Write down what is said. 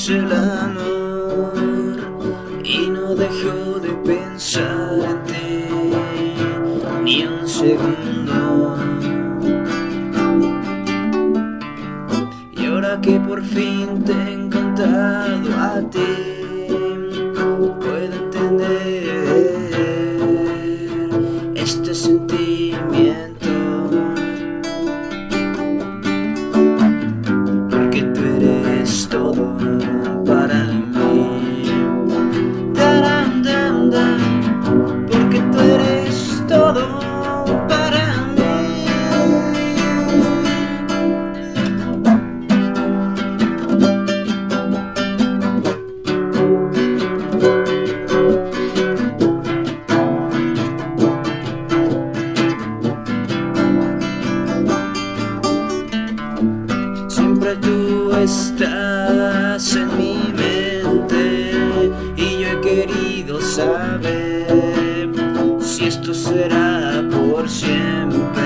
es el amor y no dejo de pensar en ti ni un segundo. Y ahora que por fin te he encontrado a ti, puedo entender este sentimiento, porque tú eres todo para mí. Taran, dan, dan, porque tú eres todo para mí. Siempre tú estás en mi mente y yo he querido saber si esto será por siempre.